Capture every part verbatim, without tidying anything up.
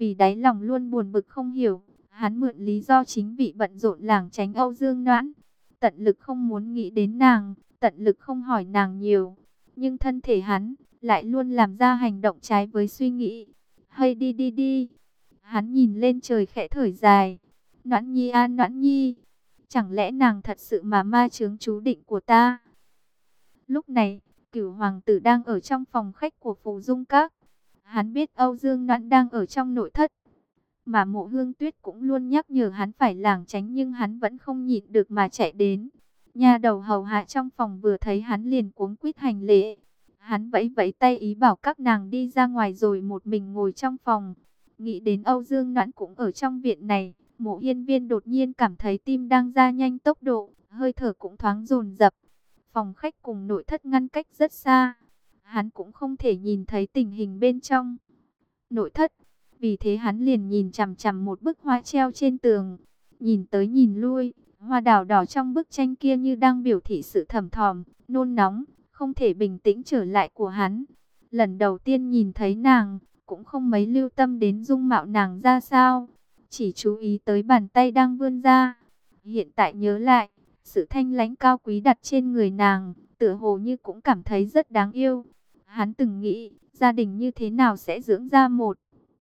vì đáy lòng luôn buồn bực không hiểu, hắn mượn lý do chính vì bận rộn lảng tránh Âu Dương Noãn, tận lực không muốn nghĩ đến nàng, tận lực không hỏi nàng nhiều. Nhưng thân thể hắn lại luôn làm ra hành động trái với suy nghĩ. Hay đi đi đi. Hắn nhìn lên trời khẽ thở dài. Noãn Nhi a Noãn Nhi, chẳng lẽ nàng thật sự mà ma chướng chú định của ta? Lúc này, Cửu hoàng tử đang ở trong phòng khách của Phù Dung Các. Hắn biết Âu Dương Noãn đang ở trong nội thất, mà Mộ Hương Tuyết cũng luôn nhắc nhở hắn phải lảng tránh, nhưng hắn vẫn không nhịn được mà chạy đến. Nha đầu hầu hạ trong phòng vừa thấy hắn liền cuống quýt hành lễ. Hắn vẫy vẫy tay ý bảo các nàng đi ra ngoài rồi một mình ngồi trong phòng. Nghĩ đến Âu Dương Noãn cũng ở trong viện này, Mộ Hiên Viên đột nhiên cảm thấy tim đang gia nhanh tốc độ, hơi thở cũng thoáng dồn dập. Phòng khách cùng nội thất ngăn cách rất xa, hắn cũng không thể nhìn thấy tình hình bên trong nội thất. Vì thế hắn liền nhìn chằm chằm một bức hoa treo trên tường, nhìn tới nhìn lui. Hoa đào đỏ trong bức tranh kia như đang biểu thị sự thầm thòm, nôn nóng, không thể bình tĩnh trở lại của hắn. Lần đầu tiên nhìn thấy nàng, cũng không mấy lưu tâm đến dung mạo nàng ra sao, chỉ chú ý tới bàn tay đang vươn ra. Hiện tại nhớ lại, sự thanh lãnh cao quý đặt trên người nàng, tựa hồ như cũng cảm thấy rất đáng yêu. Hắn từng nghĩ, gia đình như thế nào sẽ dưỡng ra một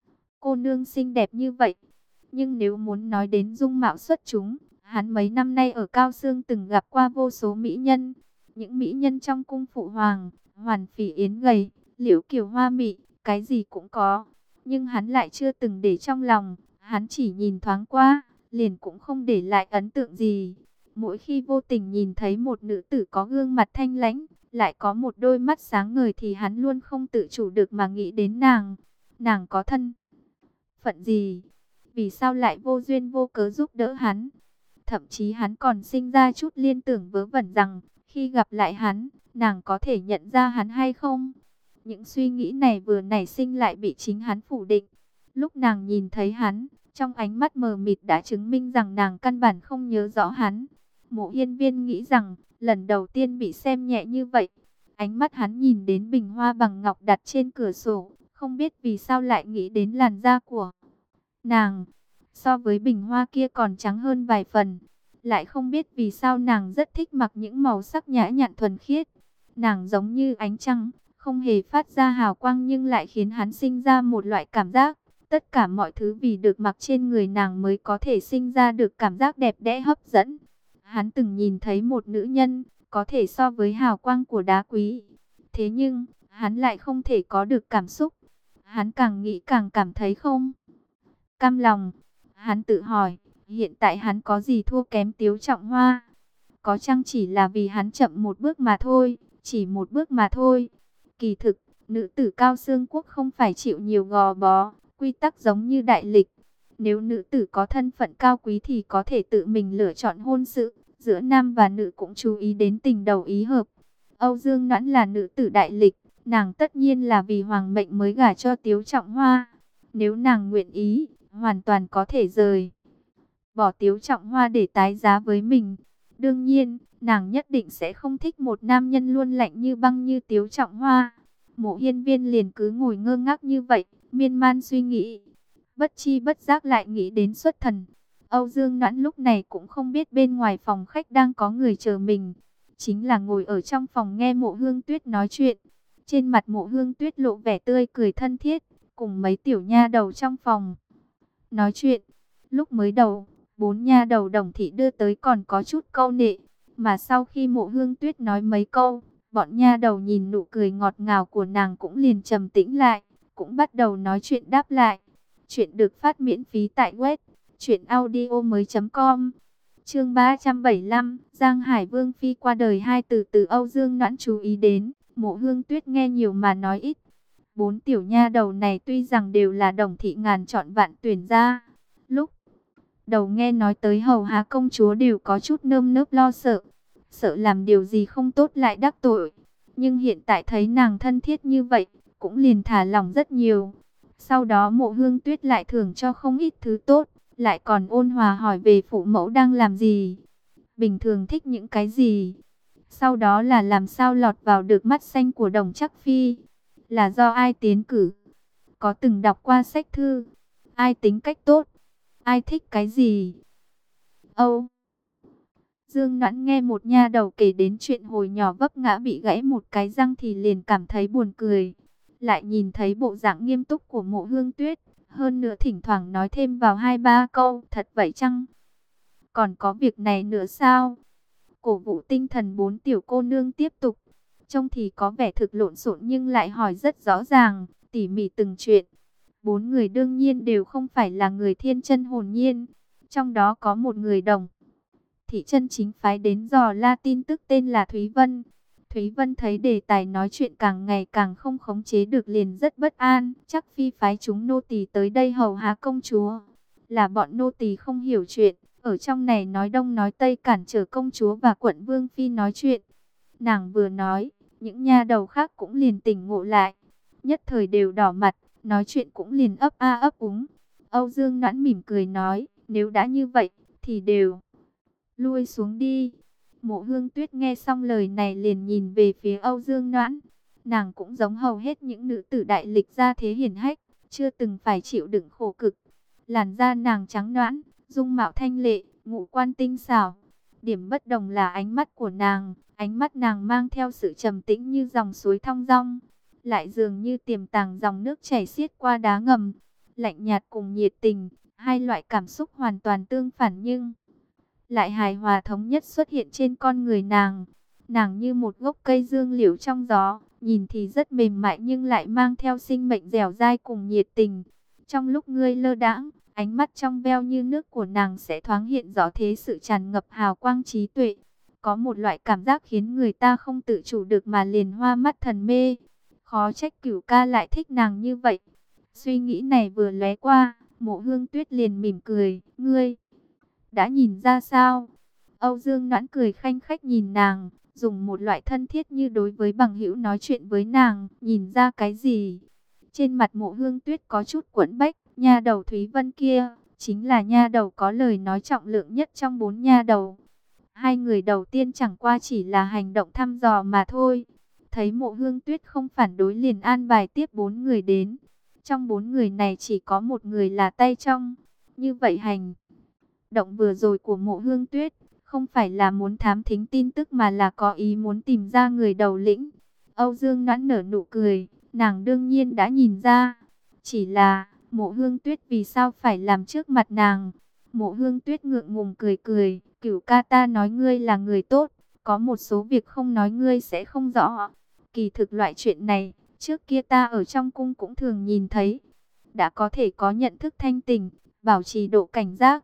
cô nương xinh đẹp như vậy. Nhưng nếu muốn nói đến dung mạo xuất chúng, hắn mấy năm nay ở Cao Xương từng gặp qua vô số mỹ nhân. Những mỹ nhân trong cung phụ hoàng, Hoàn Phỉ Yến gầy, Liễu Kiều hoa mị, cái gì cũng có. Nhưng hắn lại chưa từng để trong lòng, hắn chỉ nhìn thoáng qua, liền cũng không để lại ấn tượng gì. Mỗi khi vô tình nhìn thấy một nữ tử có gương mặt thanh lãnh, lại có một đôi mắt sáng ngời thì hắn luôn không tự chủ được mà nghĩ đến nàng. Nàng có thân phận gì? Vì sao lại vô duyên vô cớ giúp đỡ hắn? Thậm chí hắn còn sinh ra chút liên tưởng vớ vẩn rằng, khi gặp lại hắn, nàng có thể nhận ra hắn hay không? Những suy nghĩ này vừa nảy sinh lại bị chính hắn phủ định. Lúc nàng nhìn thấy hắn, trong ánh mắt mờ mịt đã chứng minh rằng nàng căn bản không nhớ rõ hắn. Mộ Hiên Viên nghĩ rằng, lần đầu tiên bị xem nhẹ như vậy. Ánh mắt hắn nhìn đến bình hoa bằng ngọc đặt trên cửa sổ, không biết vì sao lại nghĩ đến làn da của nàng. So với bình hoa kia còn trắng hơn vài phần. Lại không biết vì sao nàng rất thích mặc những màu sắc nhã nhặn thuần khiết. Nàng giống như ánh trăng, không hề phát ra hào quang nhưng lại khiến hắn sinh ra một loại cảm giác. Tất cả mọi thứ vì được mặc trên người nàng mới có thể sinh ra được cảm giác đẹp đẽ hấp dẫn. Hắn từng nhìn thấy một nữ nhân, có thể so với hào quang của đá quý. Thế nhưng, hắn lại không thể có được cảm xúc. Hắn càng nghĩ càng cảm thấy không cam lòng. Hắn tự hỏi, hiện tại hắn có gì thua kém Tiếu Trọng Hoa? Có chăng chỉ là vì hắn chậm một bước mà thôi, chỉ một bước mà thôi. Kỳ thực, nữ tử Cao Xương Quốc không phải chịu nhiều gò bó, quy tắc giống như đại lịch. Nếu nữ tử có thân phận cao quý thì có thể tự mình lựa chọn hôn sự, giữa nam và nữ cũng chú ý đến tình đầu ý hợp. Âu Dương Noãn là nữ tử đại lịch, nàng tất nhiên là vì hoàng mệnh mới gả cho Tiếu Trọng Hoa. Nếu nàng nguyện ý, hoàn toàn có thể rời bỏ Tiếu Trọng Hoa để tái giá với mình. Đương nhiên, nàng nhất định sẽ không thích một nam nhân luôn lạnh như băng như Tiếu Trọng Hoa. Mộ Hiên Viên liền cứ ngồi ngơ ngác như vậy, miên man suy nghĩ. Bất chi bất giác lại nghĩ đến xuất thần. Âu Dương Noãn lúc này cũng không biết bên ngoài phòng khách đang có người chờ mình. Chính là ngồi ở trong phòng nghe Mộ Hương Tuyết nói chuyện. Trên mặt Mộ Hương Tuyết lộ vẻ tươi cười thân thiết, cùng mấy tiểu nha đầu trong phòng nói chuyện. Lúc mới đầu, bốn nha đầu Đồng thị đưa tới còn có chút câu nệ, mà sau khi Mộ Hương Tuyết nói mấy câu, bọn nha đầu nhìn nụ cười ngọt ngào của nàng cũng liền trầm tĩnh lại, cũng bắt đầu nói chuyện đáp lại. Chuyện được phát miễn phí tại web truyện audio mới chấm com. Chương ba trăm bảy mươi lăm, Giang Hải Vương phi qua đời. Hai từ từ Âu Dương Noãn chú ý đến, Mộ Hương Tuyết nghe nhiều mà nói ít. Bốn tiểu nha đầu này tuy rằng đều là Đồng thị ngàn chọn vạn tuyển ra, lúc đầu nghe nói tới hầu hạ công chúa đều có chút nơm nớp lo sợ, sợ làm điều gì không tốt lại đắc tội. Nhưng hiện tại thấy nàng thân thiết như vậy, cũng liền thả lòng rất nhiều. Sau đó Mộ Hương Tuyết lại thưởng cho không ít thứ tốt, lại còn ôn hòa hỏi về phụ mẫu đang làm gì, bình thường thích những cái gì. Sau đó là làm sao lọt vào được mắt xanh của Đồng Trắc Phi, là do ai tiến cử, có từng đọc qua sách thư, ai tính cách tốt, ai thích cái gì. Âu Dương Noãn nghe một nha đầu kể đến chuyện hồi nhỏ vấp ngã bị gãy một cái răng thì liền cảm thấy buồn cười. Lại nhìn thấy bộ dạng nghiêm túc của Mộ Hương Tuyết, hơn nữa thỉnh thoảng nói thêm vào hai ba câu, thật vậy chăng? Còn có việc này nữa sao? Cổ vũ tinh thần bốn tiểu cô nương tiếp tục. Trông thì có vẻ thực lộn xộn nhưng lại hỏi rất rõ ràng, tỉ mỉ từng chuyện. Bốn người đương nhiên đều không phải là người thiên chân hồn nhiên. Trong đó có một người đồng thị chân chính phái đến dò la tin tức tên là Thúy Vân. Thúy Vân thấy đề tài nói chuyện càng ngày càng không khống chế được liền rất bất an. Chắc phi phái chúng nô tỳ tới đây hầu hạ công chúa. Là bọn nô tỳ không hiểu chuyện. Ở trong này nói đông nói tây cản trở công chúa và quận vương phi nói chuyện. Nàng vừa nói, những nha đầu khác cũng liền tỉnh ngộ lại. Nhất thời đều đỏ mặt, nói chuyện cũng liền ấp a ấp úng. Âu Dương Noãn mỉm cười nói, nếu đã như vậy, thì đều lui xuống đi. Mộ Hương Tuyết nghe xong lời này liền nhìn về phía Âu Dương Noãn. Nàng cũng giống hầu hết những nữ tử đại lịch gia thế hiển hách, chưa từng phải chịu đựng khổ cực. Làn da nàng trắng nõn, dung mạo thanh lệ, ngũ quan tinh xảo. Điểm bất đồng là ánh mắt của nàng, ánh mắt nàng mang theo sự trầm tĩnh như dòng suối thong dong, lại dường như tiềm tàng dòng nước chảy xiết qua đá ngầm. Lạnh nhạt cùng nhiệt tình, hai loại cảm xúc hoàn toàn tương phản nhưng lại hài hòa thống nhất xuất hiện trên con người nàng. Nàng như một gốc cây dương liễu trong gió, nhìn thì rất mềm mại nhưng lại mang theo sinh mệnh dẻo dai cùng nhiệt tình. Trong lúc ngươi lơ đãng, ánh mắt trong veo như nước của nàng sẽ thoáng hiện rõ thế sự tràn ngập hào quang trí tuệ. Có một loại cảm giác khiến người ta không tự chủ được mà liền hoa mắt thần mê. Khó trách Cửu ca lại thích nàng như vậy. Suy nghĩ này vừa lóe qua, Mộ Hương Tuyết liền mỉm cười, ngươi đã nhìn ra sao? Âu Dương Noãn cười khanh khách nhìn nàng, dùng một loại thân thiết như đối với bằng hữu nói chuyện với nàng, nhìn ra cái gì? Trên mặt Mộ Hương Tuyết có chút quẫn bách, nha đầu Thúy Vân kia, chính là nha đầu có lời nói trọng lượng nhất trong bốn nha đầu. Hai người đầu tiên chẳng qua chỉ là hành động thăm dò mà thôi. Thấy Mộ Hương Tuyết không phản đối liền an bài tiếp bốn người đến. Trong bốn người này chỉ có một người là tay trong. Như vậy hành động vừa rồi của Mộ Hương Tuyết không phải là muốn thám thính tin tức mà là có ý muốn tìm ra người đầu lĩnh. Âu Dương Noãn nở nụ cười, nàng đương nhiên đã nhìn ra. Chỉ là, Mộ Hương Tuyết vì sao phải làm trước mặt nàng? Mộ Hương Tuyết ngượng ngùng cười cười, Cửu ca ta nói ngươi là người tốt, có một số việc không nói ngươi sẽ không rõ. Kỳ thực loại chuyện này, trước kia ta ở trong cung cũng thường nhìn thấy. Đã có thể có nhận thức thanh tỉnh, bảo trì độ cảnh giác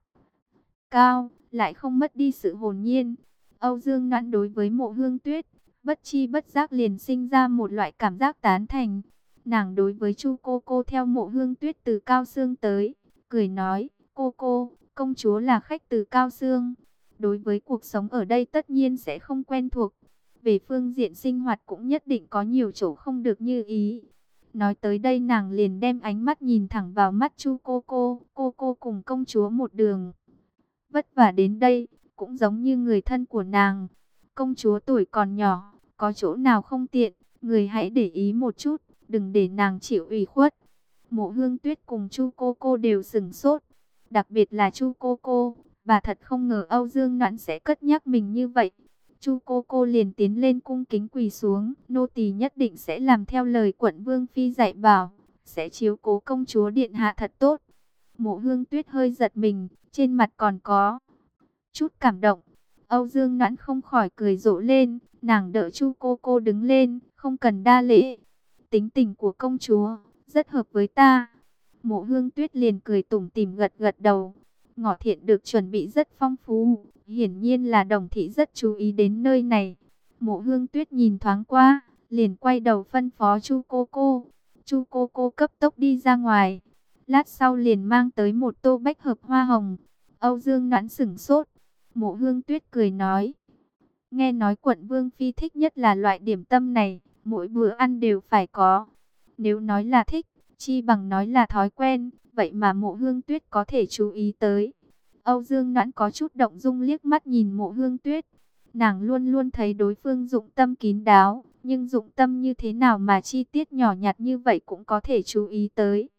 cao, lại không mất đi sự hồn nhiên. Âu Dương Noãn đối với Mộ Hương Tuyết, bất chi bất giác liền sinh ra một loại cảm giác tán thành. Nàng đối với Chu cô cô theo Mộ Hương Tuyết từ Cao Xương tới, cười nói, cô cô, công chúa là khách từ Cao Xương. Đối với cuộc sống ở đây tất nhiên sẽ không quen thuộc. Về phương diện sinh hoạt cũng nhất định có nhiều chỗ không được như ý. Nói tới đây nàng liền đem ánh mắt nhìn thẳng vào mắt Chu cô cô. Cô cô cùng công chúa một đường vất vả đến đây, cũng giống như người thân của nàng. Công chúa tuổi còn nhỏ, có chỗ nào không tiện, người hãy để ý một chút, đừng để nàng chịu ủy khuất. Mộ Hương Tuyết cùng Chu cô cô đều sửng sốt, đặc biệt là Chu cô cô, bà thật không ngờ Âu Dương Noãn sẽ cất nhắc mình như vậy. Chu cô cô liền tiến lên cung kính quỳ xuống, nô tỳ nhất định sẽ làm theo lời quận vương phi dạy bảo, sẽ chiếu cố công chúa điện hạ thật tốt. Mộ Hương Tuyết hơi giật mình, trên mặt còn có chút cảm động. Âu Dương Noãn không khỏi cười rộ lên, nàng đỡ Chu cô cô đứng lên, không cần đa lễ. Tính tình của công chúa rất hợp với ta. Mộ Hương Tuyết liền cười tủm tỉm gật gật đầu. Ngọ thiện được chuẩn bị rất phong phú, hiển nhiên là Đồng thị rất chú ý đến nơi này. Mộ Hương Tuyết nhìn thoáng qua, liền quay đầu phân phó Chu cô cô. Chu cô cô cấp tốc đi ra ngoài, lát sau liền mang tới một tô bách hợp hoa hồng. Âu Dương Noãn sửng sốt. Mộ Hương Tuyết cười nói, nghe nói quận vương phi thích nhất là loại điểm tâm này, mỗi bữa ăn đều phải có. Nếu nói là thích, chi bằng nói là thói quen, vậy mà Mộ Hương Tuyết có thể chú ý tới. Âu Dương Noãn có chút động dung liếc mắt nhìn Mộ Hương Tuyết. Nàng luôn luôn thấy đối phương dụng tâm kín đáo, nhưng dụng tâm như thế nào mà chi tiết nhỏ nhặt như vậy cũng có thể chú ý tới.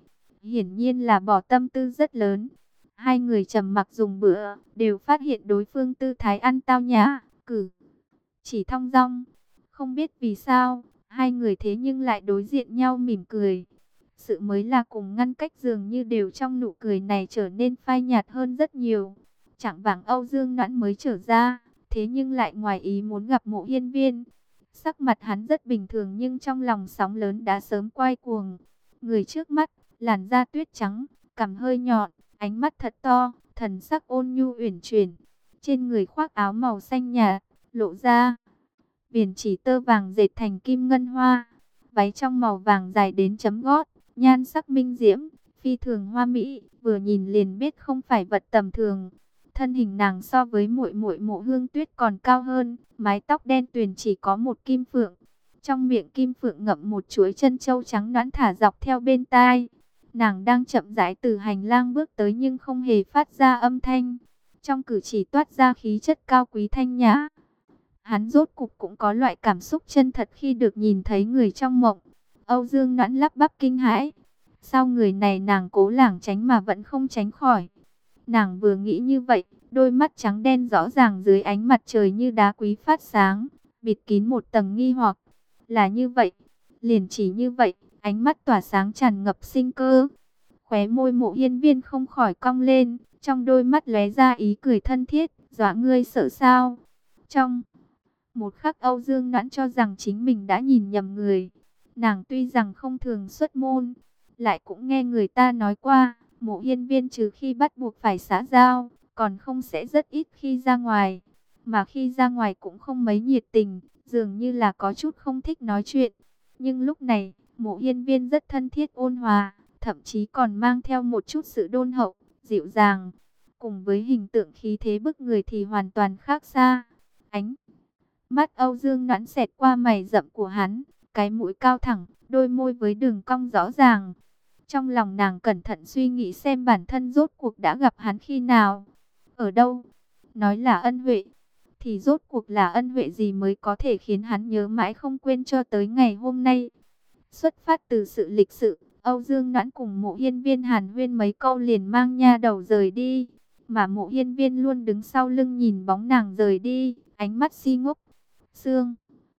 hiển nhiên là bỏ tâm tư rất lớn. Hai người trầm mặc dùng bữa, đều phát hiện đối phương tư thái ăn tao nhã, cử chỉ thong dong. Không biết vì sao, hai người thế nhưng lại đối diện nhau mỉm cười. Sự mới là cùng ngăn cách dường như đều trong nụ cười này trở nên phai nhạt hơn rất nhiều. Chẳng vàng Âu Dương Noãn mới trở ra, thế nhưng lại ngoài ý muốn gặp Mộ Hiên Viên. Sắc mặt hắn rất bình thường nhưng trong lòng sóng lớn đã sớm quay cuồng. Người trước mắt, làn da tuyết trắng, cằm hơi nhọn, ánh mắt thật to, thần sắc ôn nhu uyển chuyển. Trên người khoác áo màu xanh nhạt, lộ ra viền chỉ tơ vàng dệt thành kim ngân hoa. Váy trong màu vàng dài đến chấm gót, nhan sắc minh diễm, phi thường hoa mỹ, vừa nhìn liền biết không phải vật tầm thường. Thân hình nàng so với muội muội Mộ Hương Tuyết còn cao hơn, mái tóc đen tuyền chỉ có một kim phượng. Trong miệng kim phượng ngậm một chuỗi chân châu trắng nõn thả dọc theo bên tai. Nàng đang chậm rãi từ hành lang bước tới nhưng không hề phát ra âm thanh. Trong cử chỉ toát ra khí chất cao quý thanh nhã. Hắn rốt cục cũng có loại cảm xúc chân thật khi được nhìn thấy người trong mộng. Âu Dương Noãn lắp bắp kinh hãi. Sao người này nàng cố lảng tránh mà vẫn không tránh khỏi. Nàng vừa nghĩ như vậy, đôi mắt trắng đen rõ ràng dưới ánh mặt trời như đá quý phát sáng, bịt kín một tầng nghi hoặc. Là như vậy, liền chỉ như vậy, ánh mắt tỏa sáng tràn ngập sinh cơ. Khóe môi Mộ Hiên Viên không khỏi cong lên, trong đôi mắt lóe ra ý cười thân thiết, dọa ngươi sợ sao? Trong một khắc Âu Dương Noãn cho rằng chính mình đã nhìn nhầm người. Nàng tuy rằng không thường xuất môn, lại cũng nghe người ta nói qua, Mộ Hiên Viên trừ khi bắt buộc phải xã giao, còn không sẽ rất ít khi ra ngoài. Mà khi ra ngoài cũng không mấy nhiệt tình, dường như là có chút không thích nói chuyện. Nhưng lúc này, Mộ Hiên Viên rất thân thiết ôn hòa, thậm chí còn mang theo một chút sự đôn hậu, dịu dàng. Cùng với hình tượng khí thế bức người thì hoàn toàn khác xa. Ánh mắt Âu Dương Noãn xẹt qua mày rậm của hắn, cái mũi cao thẳng, đôi môi với đường cong rõ ràng. Trong lòng nàng cẩn thận suy nghĩ xem bản thân rốt cuộc đã gặp hắn khi nào, ở đâu. Nói là ân huệ, thì rốt cuộc là ân huệ gì mới có thể khiến hắn nhớ mãi không quên cho tới ngày hôm nay. Xuất phát từ sự lịch sự, Âu Dương Noãn cùng Mộ Hiên Viên hàn huyên mấy câu liền mang nha đầu rời đi. Mà Mộ Hiên Viên luôn đứng sau lưng nhìn bóng nàng rời đi, ánh mắt si ngốc. Sương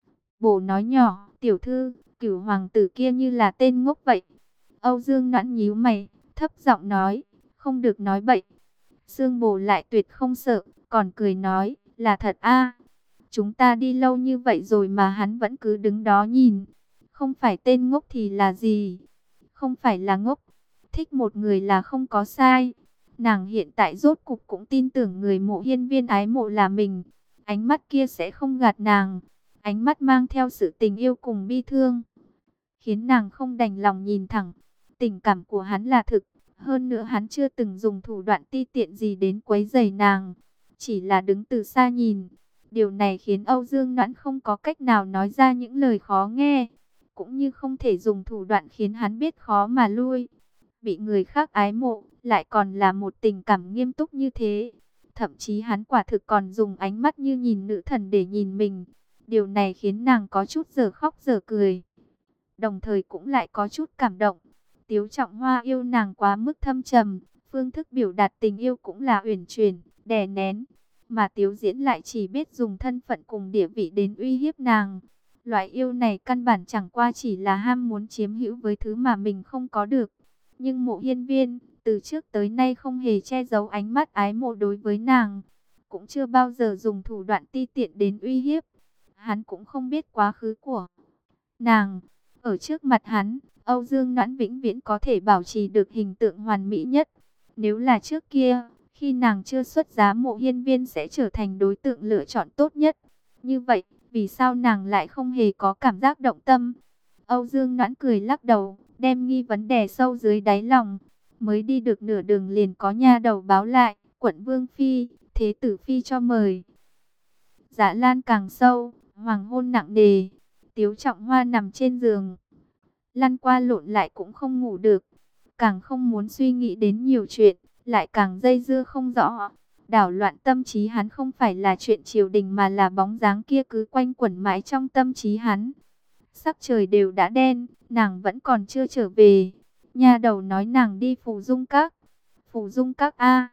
Bổ nói nhỏ, tiểu thư, Cửu hoàng tử kia như là tên ngốc vậy. Âu Dương Noãn nhíu mày, thấp giọng nói, không được nói bậy. Sương Bổ lại tuyệt không sợ, còn cười nói, là thật a. Chúng ta đi lâu như vậy rồi mà hắn vẫn cứ đứng đó nhìn. Không phải tên ngốc thì là gì? Không phải là ngốc. Thích một người là không có sai. Nàng hiện tại rốt cục cũng tin tưởng người Mộ Hiên Viên ái mộ là mình. Ánh mắt kia sẽ không gạt nàng. Ánh mắt mang theo sự tình yêu cùng bi thương, khiến nàng không đành lòng nhìn thẳng. Tình cảm của hắn là thực. Hơn nữa hắn chưa từng dùng thủ đoạn ti tiện gì đến quấy rầy nàng. Chỉ là đứng từ xa nhìn. Điều này khiến Âu Dương Noãn không có cách nào nói ra những lời khó nghe. Cũng như không thể dùng thủ đoạn khiến hắn biết khó mà lui. Bị người khác ái mộ, lại còn là một tình cảm nghiêm túc như thế. Thậm chí hắn quả thực còn dùng ánh mắt như nhìn nữ thần để nhìn mình. Điều này khiến nàng có chút giờ khóc giờ cười. Đồng thời cũng lại có chút cảm động. Tiếu Trọng Hoa yêu nàng quá mức thâm trầm. Phương thức biểu đạt tình yêu cũng là uyển chuyển, đè nén. Mà Tiếu Diễn lại chỉ biết dùng thân phận cùng địa vị đến uy hiếp nàng. Loại yêu này căn bản chẳng qua chỉ là ham muốn chiếm hữu với thứ mà mình không có được. Nhưng Mộ Hiên Viên, từ trước tới nay không hề che giấu ánh mắt ái mộ đối với nàng. Cũng chưa bao giờ dùng thủ đoạn ti tiện đến uy hiếp. Hắn cũng không biết quá khứ của nàng. Ở trước mặt hắn, Âu Dương Noãn vĩnh viễn có thể bảo trì được hình tượng hoàn mỹ nhất. Nếu là trước kia, khi nàng chưa xuất giá, Mộ Hiên Viên sẽ trở thành đối tượng lựa chọn tốt nhất. Như vậy, vì sao nàng lại không hề có cảm giác động tâm? Âu Dương Noãn cười lắc đầu, đem nghi vấn đè sâu dưới đáy lòng. Mới đi được nửa đường liền có nha đầu báo lại, quận Vương Phi, Thế tử Phi cho mời. Dạ lan càng sâu, hoàng hôn nặng nề. Tiếu Trọng Hoa nằm trên giường, lăn qua lộn lại cũng không ngủ được. Càng không muốn suy nghĩ đến nhiều chuyện, lại càng dây dưa không rõ. Đảo loạn tâm trí hắn không phải là chuyện triều đình mà là bóng dáng kia cứ quanh quẩn mãi trong tâm trí hắn. Sắc trời đều đã đen, nàng vẫn còn chưa trở về. Nha đầu nói nàng đi Phù Dung Các. Phù Dung Các a?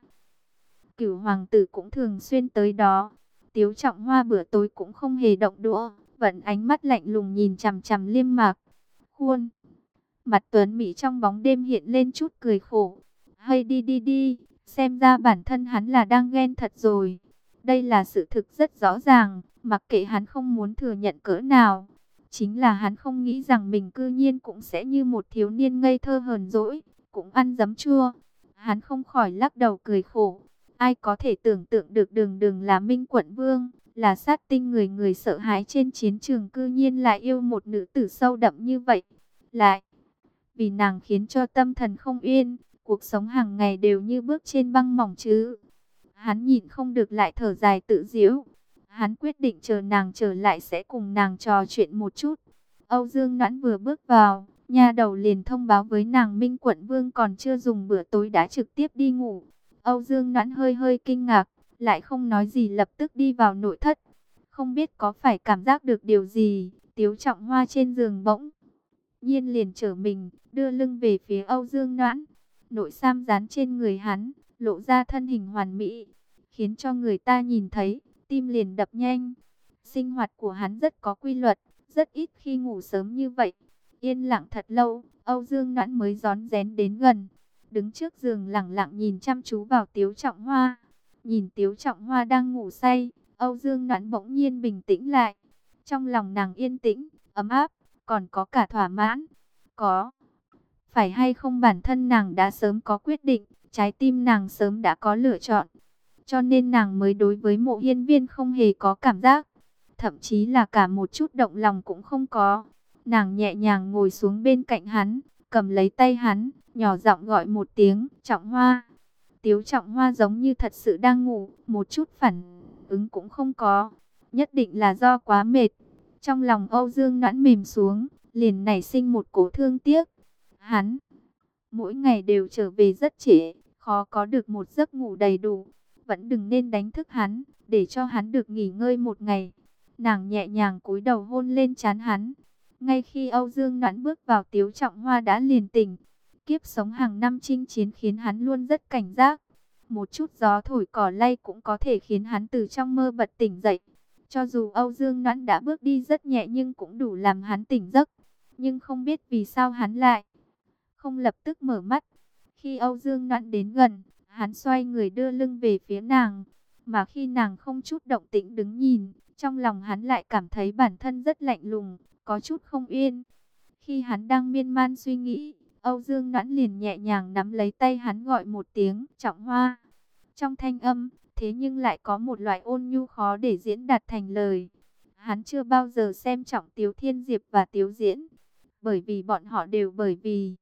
Cửu hoàng tử cũng thường xuyên tới đó. Tiếu Trọng Hoa bữa tối cũng không hề động đũa, vẫn ánh mắt lạnh lùng nhìn chằm chằm Liêm Mạc. Khuôn mặt tuấn mỹ trong bóng đêm hiện lên chút cười khổ. Hay đi đi đi, xem ra bản thân hắn là đang ghen thật rồi. Đây là sự thực rất rõ ràng, mặc kệ hắn không muốn thừa nhận cỡ nào. Chính là hắn không nghĩ rằng mình cư nhiên cũng sẽ như một thiếu niên ngây thơ hờn dỗi, cũng ăn giấm chua. Hắn không khỏi lắc đầu cười khổ. Ai có thể tưởng tượng được Đường Đường là Minh Quận Vương, là sát tinh người người sợ hãi trên chiến trường, cư nhiên lại yêu một nữ tử sâu đậm như vậy. Lại vì nàng khiến cho tâm thần không yên, cuộc sống hàng ngày đều như bước trên băng mỏng chứ. Hắn nhịn không được lại thở dài tự giễu. Hắn quyết định chờ nàng trở lại sẽ cùng nàng trò chuyện một chút. Âu Dương Noãn vừa bước vào, nha đầu liền thông báo với nàng Minh Quận Vương còn chưa dùng bữa tối đã trực tiếp đi ngủ. Âu Dương Noãn hơi hơi kinh ngạc, lại không nói gì, lập tức đi vào nội thất. Không biết có phải cảm giác được điều gì, Tiếu Trọng Hoa trên giường bỗng nhiên liền trở mình, đưa lưng về phía Âu Dương Noãn. Nội sam dán trên người hắn, lộ ra thân hình hoàn mỹ, khiến cho người ta nhìn thấy, tim liền đập nhanh. Sinh hoạt của hắn rất có quy luật, rất ít khi ngủ sớm như vậy. Yên lặng thật lâu, Âu Dương Noãn mới rón rén đến gần, đứng trước giường lẳng lặng nhìn chăm chú vào Tiếu Trọng Hoa. Nhìn Tiếu Trọng Hoa đang ngủ say, Âu Dương Noãn bỗng nhiên bình tĩnh lại. Trong lòng nàng yên tĩnh, ấm áp, còn có cả thỏa mãn. Có phải hay không bản thân nàng đã sớm có quyết định, trái tim nàng sớm đã có lựa chọn, cho nên nàng mới đối với Mộ Hiên Viên không hề có cảm giác, thậm chí là cả một chút động lòng cũng không có. Nàng nhẹ nhàng ngồi xuống bên cạnh hắn, cầm lấy tay hắn, nhỏ giọng gọi một tiếng, Trọng Hoa. Tiếu Trọng Hoa giống như thật sự đang ngủ, một chút phản ứng cũng không có, nhất định là do quá mệt. Trong lòng Âu Dương Noãn mềm xuống, liền nảy sinh một cỗ thương tiếc. Hắn mỗi ngày đều trở về rất trễ, khó có được một giấc ngủ đầy đủ. Vẫn đừng nên đánh thức hắn, để cho hắn được nghỉ ngơi một ngày. Nàng nhẹ nhàng cúi đầu hôn lên trán hắn. Ngay khi Âu Dương Noãn bước vào, Tiếu Trọng Hoa đã liền tỉnh. Kiếp sống hàng năm chinh chiến khiến hắn luôn rất cảnh giác. Một chút gió thổi cỏ lay cũng có thể khiến hắn từ trong mơ bật tỉnh dậy. Cho dù Âu Dương Noãn đã bước đi rất nhẹ nhưng cũng đủ làm hắn tỉnh giấc. Nhưng không biết vì sao hắn lại không lập tức mở mắt. Khi Âu Dương Noãn đến gần, hắn xoay người đưa lưng về phía nàng. Mà khi nàng không chút động tĩnh đứng nhìn, trong lòng hắn lại cảm thấy bản thân rất lạnh lùng, có chút không yên. Khi hắn đang miên man suy nghĩ, Âu Dương Noãn liền nhẹ nhàng nắm lấy tay hắn, gọi một tiếng Trọng Hoa. Trong thanh âm, thế nhưng lại có một loại ôn nhu khó để diễn đạt thành lời. Hắn chưa bao giờ xem trọng Tiếu Thiên Diệp và Tiếu Diễn, bởi vì bọn họ đều bởi vì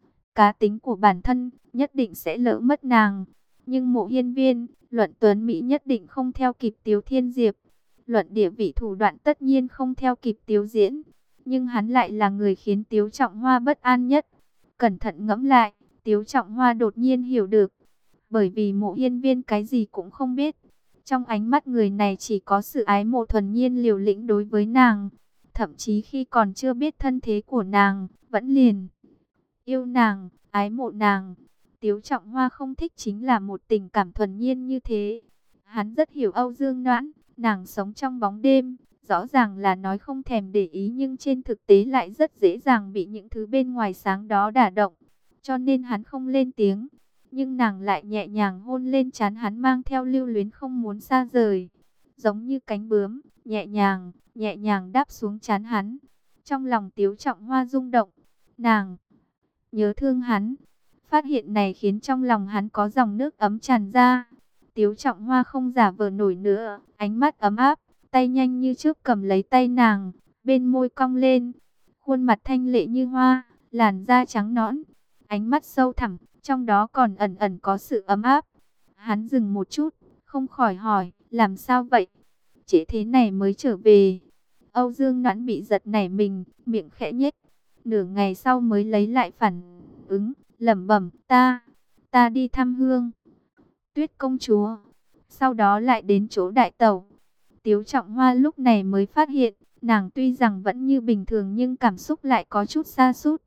cá tính của bản thân, nhất định sẽ lỡ mất nàng. Nhưng Mộ Hiên Viên, luận tuấn mỹ nhất định không theo kịp Tiếu Thiên Diệp. Luận địa vị thủ đoạn tất nhiên không theo kịp Tiếu Diễn. Nhưng hắn lại là người khiến Tiếu Trọng Hoa bất an nhất. Cẩn thận ngẫm lại, Tiếu Trọng Hoa đột nhiên hiểu được. Bởi vì Mộ Hiên Viên cái gì cũng không biết. Trong ánh mắt người này chỉ có sự ái mộ thuần nhiên liều lĩnh đối với nàng. Thậm chí khi còn chưa biết thân thế của nàng, vẫn liền yêu nàng, ái mộ nàng. Tiếu Trọng Hoa không thích chính là một tình cảm thuần nhiên như thế. Hắn rất hiểu Âu Dương Noãn, nàng sống trong bóng đêm, rõ ràng là nói không thèm để ý nhưng trên thực tế lại rất dễ dàng bị những thứ bên ngoài sáng đó đả động. Cho nên hắn không lên tiếng, nhưng nàng lại nhẹ nhàng hôn lên trán hắn, mang theo lưu luyến không muốn xa rời. Giống như cánh bướm, nhẹ nhàng, nhẹ nhàng đáp xuống trán hắn. Trong lòng Tiếu Trọng Hoa rung động, nàng nhớ thương hắn. Phát hiện này khiến trong lòng hắn có dòng nước ấm tràn ra. Tiếu Trọng Hoa không giả vờ nổi nữa, ánh mắt ấm áp, tay nhanh như trước cầm lấy tay nàng, bên môi cong lên, khuôn mặt thanh lệ như hoa, làn da trắng nõn, ánh mắt sâu thẳm, trong đó còn ẩn ẩn có sự ấm áp. Hắn dừng một chút, không khỏi hỏi, làm sao vậy? Trễ thế này mới trở về. Âu Dương Noãn bị giật nảy mình, miệng khẽ nhếch, nửa ngày sau mới lấy lại phản ứng, lẩm bẩm, ta, ta đi thăm Hương Tuyết công chúa, sau đó lại đến chỗ đại tẩu. Tiếu Trọng Hoa lúc này mới phát hiện, nàng tuy rằng vẫn như bình thường nhưng cảm xúc lại có chút sa sút.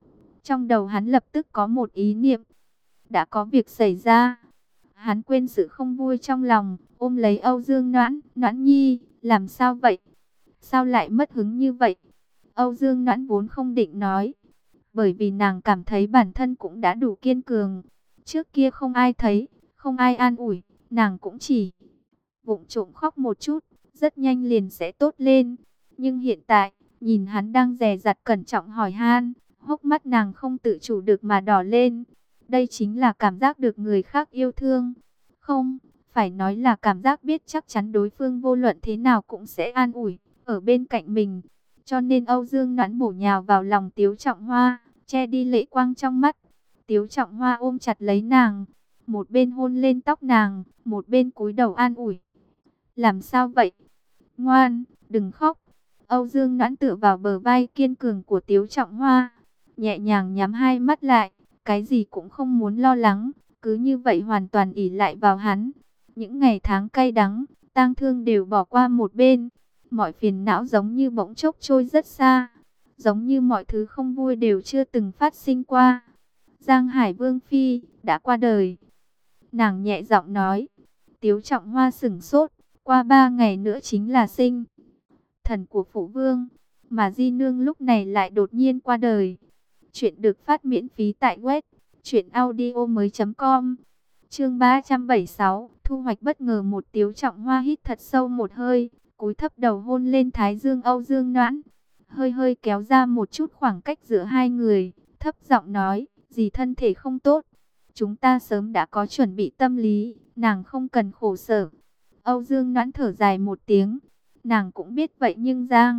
Trong đầu hắn lập tức có một ý niệm, đã có việc xảy ra. Hắn quên sự không vui trong lòng, ôm lấy Âu Dương Noãn, Noãn Nhi, làm sao vậy? Sao lại mất hứng như vậy? Âu Dương Noãn vốn không định nói, bởi vì nàng cảm thấy bản thân cũng đã đủ kiên cường. Trước kia không ai thấy, không ai an ủi, nàng cũng chỉ vụng trộm khóc một chút, rất nhanh liền sẽ tốt lên. Nhưng hiện tại, nhìn hắn đang dè dặt cẩn trọng hỏi han, hốc mắt nàng không tự chủ được mà đỏ lên. Đây chính là cảm giác được người khác yêu thương. Không, phải nói là cảm giác biết chắc chắn đối phương vô luận thế nào cũng sẽ an ủi, ở bên cạnh mình. Cho nên Âu Dương Noãn bổ nhào vào lòng Tiếu Trọng Hoa, che đi lệ quang trong mắt. Tiếu Trọng Hoa ôm chặt lấy nàng, một bên hôn lên tóc nàng, một bên cúi đầu an ủi. Làm sao vậy? Ngoan, đừng khóc. Âu Dương Noãn tựa vào bờ vai kiên cường của Tiếu Trọng Hoa, nhẹ nhàng nhắm hai mắt lại, cái gì cũng không muốn lo lắng, cứ như vậy hoàn toàn ỷ lại vào hắn. Những ngày tháng cay đắng, tang thương đều bỏ qua một bên, mọi phiền não giống như bỗng chốc trôi rất xa, giống như mọi thứ không vui đều chưa từng phát sinh qua. Giang Hải Vương Phi đã qua đời. Nàng nhẹ giọng nói. Tiếu Trọng Hoa sửng sốt, qua ba ngày nữa chính là sinh thần của phụ vương, mà Di Nương lúc này lại đột nhiên qua đời. Chuyện được phát miễn phí tại web truyện audio mới chấm com. Chương ba trăm bảy mươi sáu, thu hoạch bất ngờ. Một Tiếu Trọng Hoa hít thật sâu một hơi, cúi thấp đầu hôn lên thái dương Âu Dương Noãn, hơi hơi kéo ra một chút khoảng cách giữa hai người, thấp giọng nói, dì thân thể không tốt, chúng ta sớm đã có chuẩn bị tâm lý, nàng không cần khổ sở. Âu Dương Noãn thở dài một tiếng, nàng cũng biết vậy nhưng Giang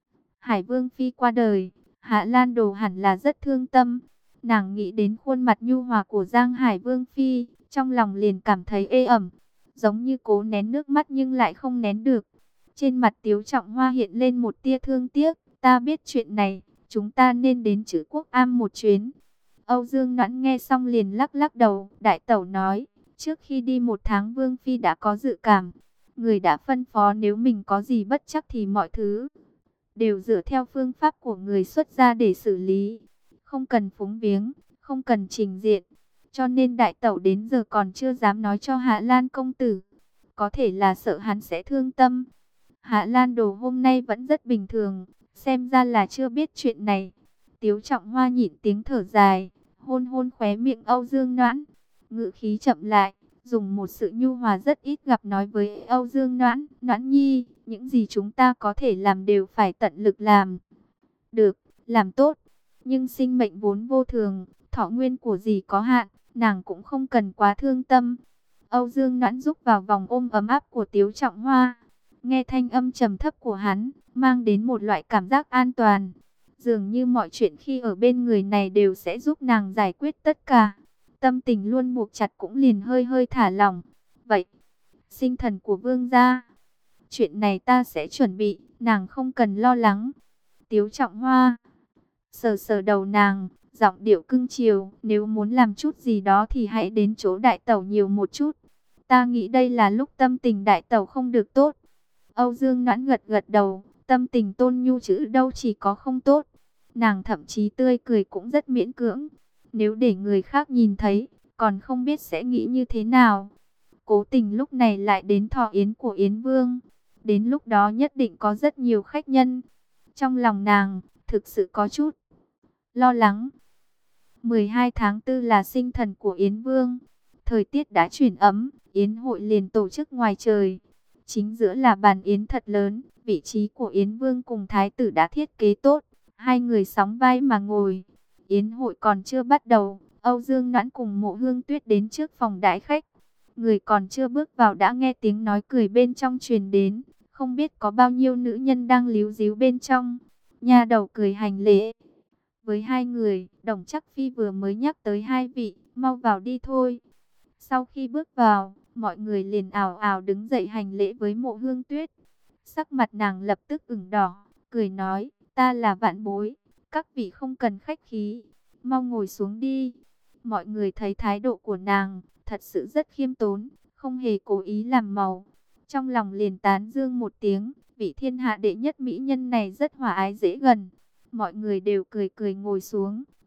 Hải Vương Phi qua đời, Hạ Lan Đồ hẳn là rất thương tâm. Nàng nghĩ đến khuôn mặt nhu hòa của Giang Hải Vương Phi, trong lòng liền cảm thấy ê ẩm, giống như cố nén nước mắt nhưng lại không nén được. Trên mặt Tiếu Trọng Hoa hiện lên một tia thương tiếc, ta biết chuyện này, chúng ta nên đến Trữ Quốc Am một chuyến. Âu Dương Noãn nghe xong liền lắc lắc đầu, đại tẩu nói, trước khi đi một tháng Vương Phi đã có dự cảm, người đã phân phó nếu mình có gì bất chắc thì mọi thứ đều dựa theo phương pháp của người xuất gia để xử lý, không cần phúng viếng, không cần trình diện. Cho nên đại tẩu đến giờ còn chưa dám nói cho Hạ Lan công tử, có thể là sợ hắn sẽ thương tâm. Hạ Lan Đồ hôm nay vẫn rất bình thường, xem ra là chưa biết chuyện này. Tiếu Trọng Hoa nhịn tiếng thở dài, hôn hôn khóe miệng Âu Dương Noãn, ngữ khí chậm lại, dùng một sự nhu hòa rất ít gặp nói với Âu Dương Noãn, Noãn Nhi, những gì chúng ta có thể làm đều phải tận lực làm. Được, làm tốt, nhưng sinh mệnh vốn vô thường, thọ nguyên của dì có hạn, nàng cũng không cần quá thương tâm. Âu Dương Noãn rúc vào vòng ôm ấm áp của Tiếu Trọng Hoa, nghe thanh âm trầm thấp của hắn, mang đến một loại cảm giác an toàn. Dường như mọi chuyện khi ở bên người này đều sẽ giúp nàng giải quyết tất cả. Tâm tình luôn buộc chặt cũng liền hơi hơi thả lỏng. Vậy, sinh thần của vương gia, chuyện này ta sẽ chuẩn bị, nàng không cần lo lắng. Tiếu Trọng Hoa sờ sờ đầu nàng, giọng điệu cưng chiều, nếu muốn làm chút gì đó thì hãy đến chỗ đại tẩu nhiều một chút. Ta nghĩ đây là lúc tâm tình đại tẩu không được tốt. Âu Dương Noãn gật gật đầu, tâm tình Tôn Nhu chữ đâu chỉ có không tốt. Nàng thậm chí tươi cười cũng rất miễn cưỡng. Nếu để người khác nhìn thấy, còn không biết sẽ nghĩ như thế nào. Cố tình lúc này lại đến thọ yến của Yến Vương. Đến lúc đó nhất định có rất nhiều khách nhân. Trong lòng nàng, thực sự có chút lo lắng. mười hai tháng tư là sinh thần của Yến Vương. Thời tiết đã chuyển ấm, Yến hội liền tổ chức ngoài trời. Chính giữa là bàn yến thật lớn, vị trí của Yến Vương cùng Thái tử đã thiết kế tốt. Hai người sóng vai mà ngồi. Yến hội còn chưa bắt đầu, Âu Dương Noãn cùng Mộ Hương Tuyết đến trước phòng đãi khách. Người còn chưa bước vào đã nghe tiếng nói cười bên trong truyền đến. Không biết có bao nhiêu nữ nhân đang líu díu bên trong. Nha đầu cười hành lễ với hai người. Đồng Chắc Phi vừa mới nhắc tới hai vị, mau vào đi thôi. Sau khi bước vào, mọi người liền ào ào đứng dậy hành lễ với Mộ Hương Tuyết. Sắc mặt nàng lập tức ửng đỏ, cười nói, ta là vạn bối, các vị không cần khách khí, mau ngồi xuống đi. Mọi người thấy thái độ của nàng, thật sự rất khiêm tốn, không hề cố ý làm màu. Trong lòng liền tán dương một tiếng, vị thiên hạ đệ nhất mỹ nhân này rất hòa ái dễ gần. Mọi người đều cười cười ngồi xuống,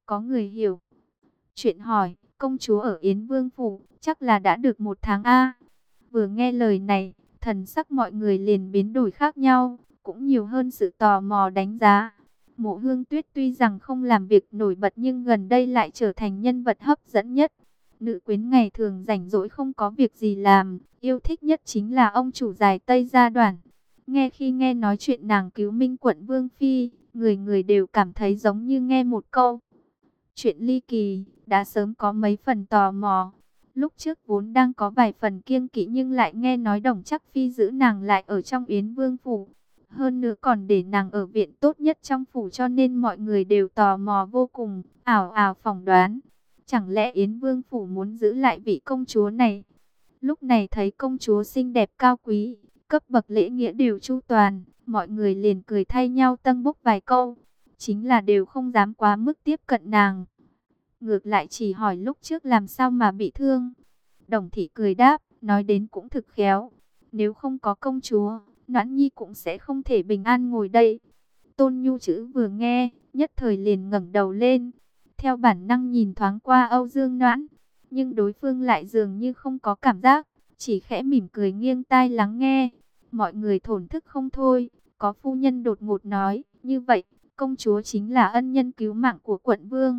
Có người hiểu chuyện hỏi, công chúa ở Yến Vương Phủ, chắc là đã được một tháng a. Vừa nghe lời này, thần sắc mọi người liền biến đổi khác nhau, cũng nhiều hơn sự tò mò đánh giá. Mộ Hương Tuyết tuy rằng không làm việc nổi bật nhưng gần đây lại trở thành nhân vật hấp dẫn nhất. Nữ quyến ngày thường rảnh rỗi không có việc gì làm, yêu thích nhất chính là ông chủ dài Tây Gia Đoản. Nghe khi nghe nói chuyện nàng cứu Minh Quận Vương Phi, người người đều cảm thấy giống như nghe một câu chuyện ly kỳ, đã sớm có mấy phần tò mò. Lúc trước vốn đang có vài phần kiêng kỵ nhưng lại nghe nói Đồng Chắc Phi giữ nàng lại ở trong Yến Vương Phủ. Hơn nữa còn để nàng ở viện tốt nhất trong phủ, cho nên mọi người đều tò mò vô cùng, ảo ảo phỏng đoán. Chẳng lẽ Yến Vương Phủ muốn giữ lại vị công chúa này? Lúc này thấy công chúa xinh đẹp cao quý, cấp bậc lễ nghĩa đều chu toàn, mọi người liền cười thay nhau tâng bốc vài câu. Chính là đều không dám quá mức tiếp cận nàng. Ngược lại chỉ hỏi lúc trước làm sao mà bị thương. Đồng Thị cười đáp, nói đến cũng thực khéo. Nếu không có công chúa, Noãn Nhi cũng sẽ không thể bình an ngồi đây. Tôn Nhu Chữ vừa nghe, nhất thời liền ngẩng đầu lên. Theo bản năng nhìn thoáng qua Âu Dương Noãn, nhưng đối phương lại dường như không có cảm giác, chỉ khẽ mỉm cười nghiêng tai lắng nghe. Mọi người thổn thức không thôi, có phu nhân đột ngột nói, như vậy, công chúa chính là ân nhân cứu mạng của quận Vương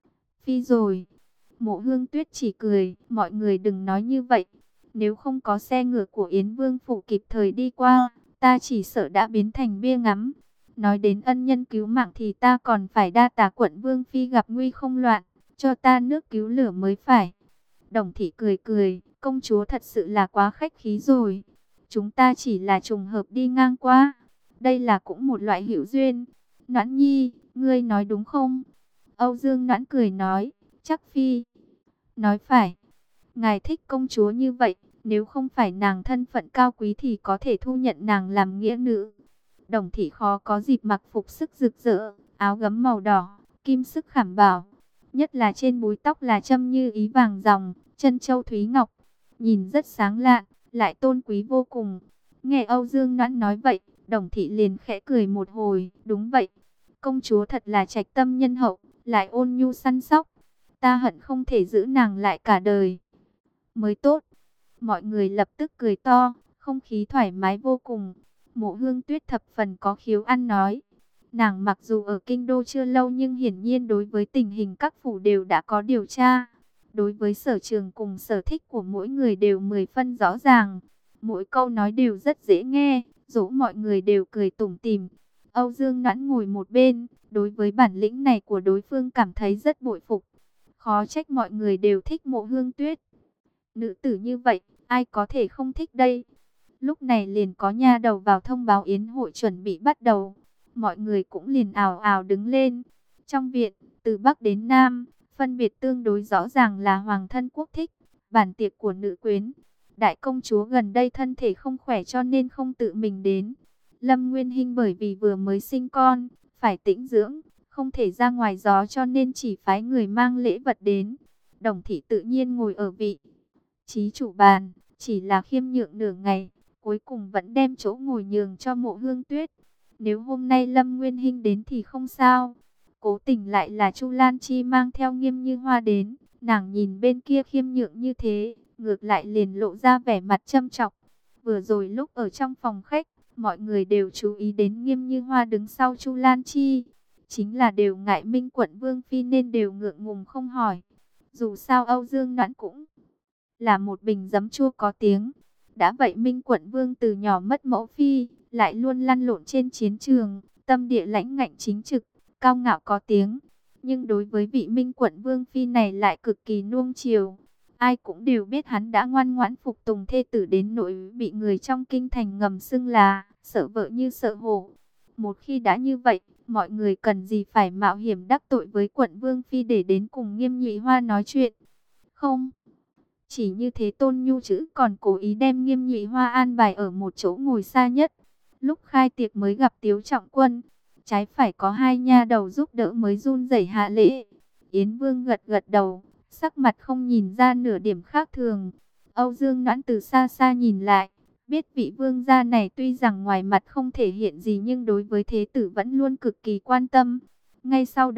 Phi rồi. Mộ Hương Tuyết chỉ cười, mọi người đừng nói như vậy. Nếu không có xe ngựa của Yến Vương Phủ kịp thời đi qua, ta chỉ sợ đã biến thành bia ngắm. Nói đến ân nhân cứu mạng thì ta còn phải đa tạ quận Vương Phi gặp nguy không loạn, cho ta nước cứu lửa mới phải. Đồng Thị cười cười, công chúa thật sự là quá khách khí rồi. Chúng ta chỉ là trùng hợp đi ngang qua. Đây là cũng một loại hữu duyên. Noãn Nhi, ngươi nói đúng không? Âu Dương Noãn cười nói, chắc Phi nói phải. Ngài thích công chúa như vậy, nếu không phải nàng thân phận cao quý thì có thể thu nhận nàng làm nghĩa nữ. Đồng Thị khó có dịp mặc phục sức rực rỡ, áo gấm màu đỏ, kim sức khảm bảo. Nhất là trên búi tóc là châm như ý vàng ròng, chân châu thúy ngọc. Nhìn rất sáng lạn, lại tôn quý vô cùng. Nghe Âu Dương Noãn nói vậy, Đồng Thị liền khẽ cười một hồi, đúng vậy. Công chúa thật là trạch tâm nhân hậu, lại ôn nhu săn sóc. Ta hận không thể giữ nàng lại cả đời mới tốt. Mọi người lập tức cười to, không khí thoải mái vô cùng. Mộ Hương Tuyết thập phần có khiếu ăn nói. Nàng mặc dù ở kinh đô chưa lâu nhưng hiển nhiên đối với tình hình các phủ đều đã có điều tra. Đối với sở trường cùng sở thích của mỗi người đều mười phân rõ ràng. Mỗi câu nói đều rất dễ nghe, dỗ mọi người đều cười tủm tỉm. Âu Dương Noãn ngồi một bên, đối với bản lĩnh này của đối phương cảm thấy rất bội phục. Khó trách mọi người đều thích Mộ Hương Tuyết. Nữ tử như vậy, ai có thể không thích đây? Lúc này liền có nha đầu vào thông báo yến hội chuẩn bị bắt đầu. Mọi người cũng liền ào ào đứng lên. Trong viện, từ Bắc đến Nam, phân biệt tương đối rõ ràng là hoàng thân quốc thích, bản tiệc của nữ quyến. Đại công chúa gần đây thân thể không khỏe cho nên không tự mình đến. Lâm Nguyên Hinh bởi vì vừa mới sinh con, phải tĩnh dưỡng, không thể ra ngoài gió cho nên chỉ phái người mang lễ vật đến. Đồng Thị tự nhiên ngồi ở vị trí chủ bàn, chỉ là khiêm nhượng nửa ngày, cuối cùng vẫn đem chỗ ngồi nhường cho Mộ Hương Tuyết. Nếu hôm nay Lâm Nguyên Hinh đến thì không sao, cố tình lại là Chu Lan Chi mang theo Nghiêm Như Hoa đến. Nàng nhìn bên kia khiêm nhượng như thế, ngược lại liền lộ ra vẻ mặt châm chọc. Vừa rồi lúc ở trong phòng khách, mọi người đều chú ý đến Nghiêm Như Hoa đứng sau Chu Lan Chi. Chính là đều ngại Minh Quận Vương Phi nên đều ngượng ngùng không hỏi. Dù sao Âu Dương Noãn cũng là một bình giấm chua có tiếng. Đã vậy Minh Quận Vương từ nhỏ mất mẫu phi, lại luôn lăn lộn trên chiến trường, tâm địa lãnh ngạnh chính trực, cao ngạo có tiếng. Nhưng đối với vị Minh Quận Vương Phi này lại cực kỳ nuông chiều. Ai cũng đều biết hắn đã ngoan ngoãn phục tùng thê tử đến nỗi bị người trong kinh thành ngầm xưng là sợ vợ như sợ hổ. Một khi đã như vậy, mọi người cần gì phải mạo hiểm đắc tội với Quận Vương Phi để đến cùng Nghiêm Nhụy Hoa nói chuyện? Không. Chỉ như thế Tôn Nhu Chữ còn cố ý đem Nghiêm Nhụy Hoa an bài ở một chỗ ngồi xa nhất. Lúc khai tiệc mới gặp Tiếu Trọng Quân, trái phải có hai nha đầu giúp đỡ mới run rẩy hạ lễ. Yến Vương gật gật đầu, sắc mặt không nhìn ra nửa điểm khác thường. Âu Dương Noãn từ xa xa nhìn lại, biết vị vương gia này tuy rằng ngoài mặt không thể hiện gì nhưng đối với thế tử vẫn luôn cực kỳ quan tâm. Ngay sau đó,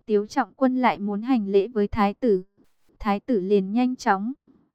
Tiếu Trọng Quân lại muốn hành lễ với thái tử. Thái tử liền nhanh chóng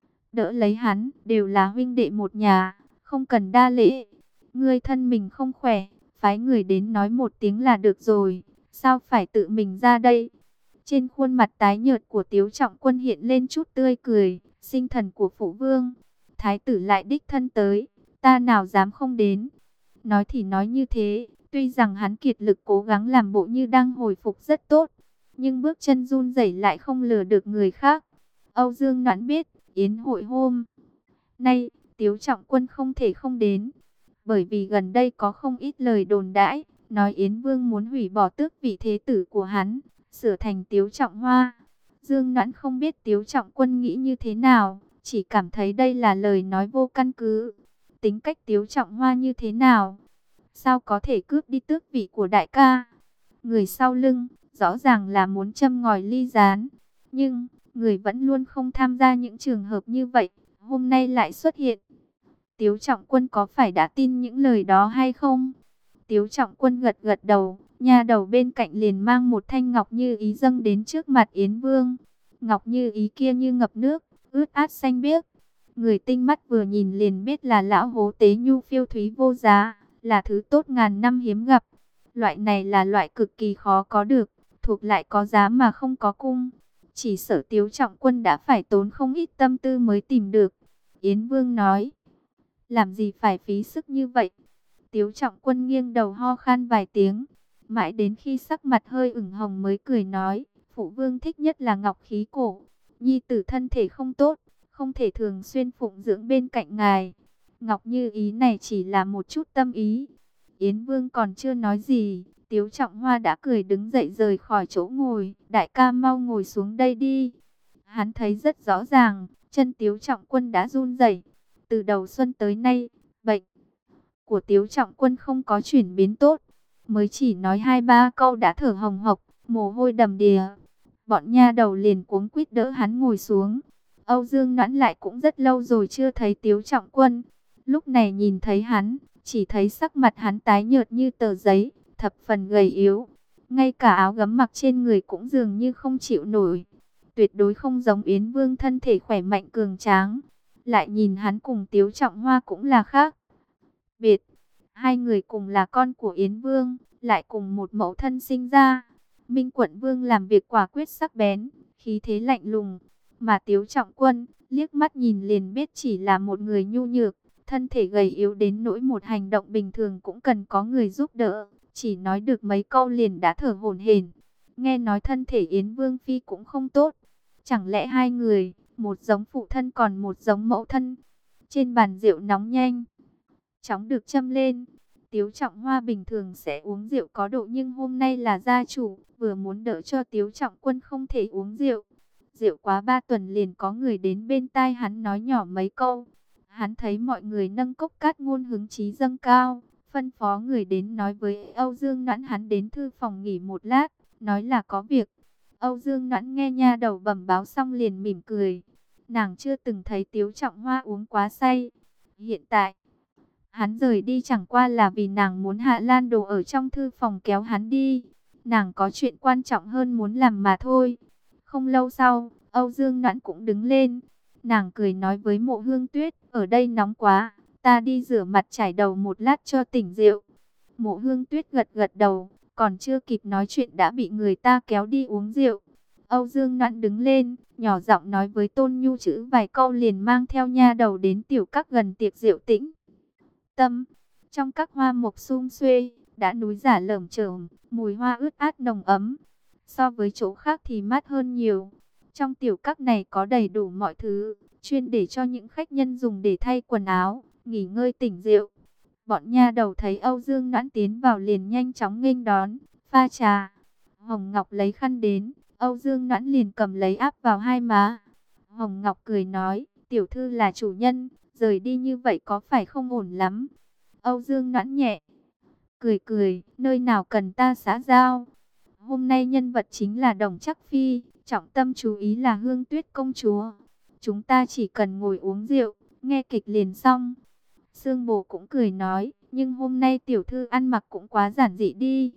đỡ lấy hắn, đều là huynh đệ một nhà, không cần đa lễ. Ngươi thân mình không khỏe, phái người đến nói một tiếng là được rồi, sao phải tự mình ra đây? Trên khuôn mặt tái nhợt của Tiếu Trọng Quân hiện lên chút tươi cười, sinh thần của phụ vương. Thái tử lại đích thân tới, ta nào dám không đến. Nói thì nói như thế, tuy rằng hắn kiệt lực cố gắng làm bộ như đang hồi phục rất tốt, nhưng bước chân run rẩy lại không lừa được người khác. Âu Dương Noãn biết, yến hội hôm nay, Tiếu Trọng Quân không thể không đến, bởi vì gần đây có không ít lời đồn đãi, nói Yến Vương muốn hủy bỏ tước vị thế tử của hắn, sửa thành Tiếu Trọng Hoa. Dương Noãn không biết Tiếu Trọng Quân nghĩ như thế nào, chỉ cảm thấy đây là lời nói vô căn cứ. Tính cách Tiếu Trọng Hoa như thế nào? Sao có thể cướp đi tước vị của đại ca? Người sau lưng, rõ ràng là muốn châm ngòi ly gián. Nhưng, người vẫn luôn không tham gia những trường hợp như vậy, hôm nay lại xuất hiện. Tiếu Trọng Quân có phải đã tin những lời đó hay không? Tiếu Trọng Quân gật gật đầu, nha đầu bên cạnh liền mang một thanh ngọc như ý dâng đến trước mặt Yến Vương. Ngọc như ý kia như ngập nước, ướt át xanh biếc. Người tinh mắt vừa nhìn liền biết là lão hố tế nhu phiêu thúy vô giá, là thứ tốt ngàn năm hiếm gặp. Loại này là loại cực kỳ khó có được, thuộc lại có giá mà không có cung. Chỉ sợ Tiếu Trọng Quân đã phải tốn không ít tâm tư mới tìm được. Yến Vương nói, làm gì phải phí sức như vậy? Tiếu Trọng Quân nghiêng đầu ho khan vài tiếng, mãi đến khi sắc mặt hơi ửng hồng mới cười nói, phụ vương thích nhất là ngọc khí cổ. Nhi tử thân thể không tốt, không thể thường xuyên phụng dưỡng bên cạnh ngài. Ngọc như ý này chỉ là một chút tâm ý. Yến Vương còn chưa nói gì, Tiếu Trọng Hoa đã cười đứng dậy rời khỏi chỗ ngồi. Đại ca mau ngồi xuống đây đi. Hắn thấy rất rõ ràng, chân Tiếu Trọng Quân đã run rẩy. Từ đầu xuân tới nay, bệnh của Tiếu Trọng Quân không có chuyển biến tốt. Mới chỉ nói hai ba câu đã thở hồng hộc, mồ hôi đầm đìa. Bọn nha đầu liền cuống quýt đỡ hắn ngồi xuống. Âu Dương Noãn lại cũng rất lâu rồi chưa thấy Tiếu Trọng Quân. Lúc này nhìn thấy hắn, chỉ thấy sắc mặt hắn tái nhợt như tờ giấy, thập phần gầy yếu. Ngay cả áo gấm mặc trên người cũng dường như không chịu nổi. Tuyệt đối không giống Yến Vương thân thể khỏe mạnh cường tráng. Lại nhìn hắn cùng Tiếu Trọng Hoa cũng là khác biệt. Hai người cùng là con của Yến Vương, lại cùng một mẫu thân sinh ra. Minh Quận Vương làm việc quả quyết sắc bén, khí thế lạnh lùng. Mà Tiếu Trọng Quân, liếc mắt nhìn liền biết chỉ là một người nhu nhược, thân thể gầy yếu đến nỗi một hành động bình thường cũng cần có người giúp đỡ. Chỉ nói được mấy câu liền đã thở hổn hển. Nghe nói thân thể Yến Vương Phi cũng không tốt. Chẳng lẽ hai người, một giống phụ thân còn một giống mẫu thân? Trên bàn rượu nóng nhanh chóng được châm lên. Tiếu Trọng Hoa bình thường sẽ uống rượu có độ, nhưng hôm nay là gia chủ, vừa muốn đỡ cho Tiếu Trọng Quân không thể uống rượu. Rượu quá ba tuần liền có người đến bên tai hắn nói nhỏ mấy câu. Hắn thấy mọi người nâng cốc cát ngôn hứng chí dâng cao, phân phó người đến nói với Âu Dương Noãn hắn đến thư phòng nghỉ một lát, nói là có việc. Âu Dương Noãn nghe nha đầu bẩm báo xong liền mỉm cười. Nàng chưa từng thấy Tiếu Trọng Hoa uống quá say. Hiện tại hắn rời đi chẳng qua là vì nàng muốn Hạ Lan Đồ ở trong thư phòng kéo hắn đi. Nàng có chuyện quan trọng hơn muốn làm mà thôi. Không lâu sau, Âu Dương Noãn cũng đứng lên. Nàng cười nói với Mộ Hương Tuyết, ở đây nóng quá, ta đi rửa mặt chải đầu một lát cho tỉnh rượu. Mộ Hương Tuyết gật gật đầu, còn chưa kịp nói chuyện đã bị người ta kéo đi uống rượu. Âu Dương Noãn đứng lên, nhỏ giọng nói với Tôn Nhu chữ vài câu liền mang theo nha đầu đến tiểu các gần tiệc rượu tĩnh tâm. Trong các hoa mộc sum xuê, đã núi giả lởm chởm, mùi hoa ướt át nồng ấm. So với chỗ khác thì mát hơn nhiều. Trong tiểu các này có đầy đủ mọi thứ, chuyên để cho những khách nhân dùng để thay quần áo, nghỉ ngơi tỉnh rượu. Bọn nha đầu thấy Âu Dương Noãn tiến vào liền nhanh chóng nghênh đón, pha trà. Hồng Ngọc lấy khăn đến, Âu Dương Noãn liền cầm lấy áp vào hai má. Hồng Ngọc cười nói, tiểu thư là chủ nhân, rời đi như vậy có phải không ổn lắm? Âu Dương Noãn nhẹ cười cười, nơi nào cần ta xã giao. Hôm nay nhân vật chính là Đồng Trắc Phi, trọng tâm chú ý là Hương Tuyết công chúa. Chúng ta chỉ cần ngồi uống rượu, nghe kịch liền xong. Sương Bồ cũng cười nói, nhưng hôm nay tiểu thư ăn mặc cũng quá giản dị đi.